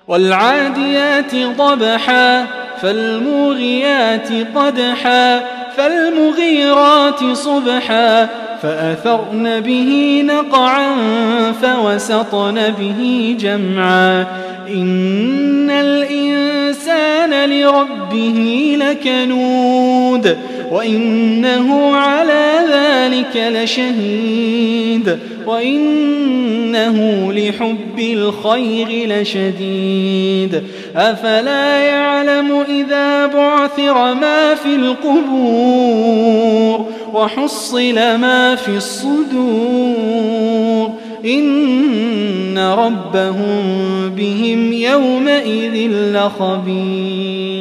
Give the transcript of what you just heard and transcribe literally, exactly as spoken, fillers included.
والعاديات ضبحا فالموريات قدحا فالمغيرات صبحا فأثرن به نقعا فوسطن به جمعا إن الإنسان لربه لكنود وإنه على ذلك لشهيد وإنه لحب الخير لشديد أفلا يعلم إذا بعثر ما في القبور وحصل ما في الصدور إن ربهم بهم يومئذ لخبير.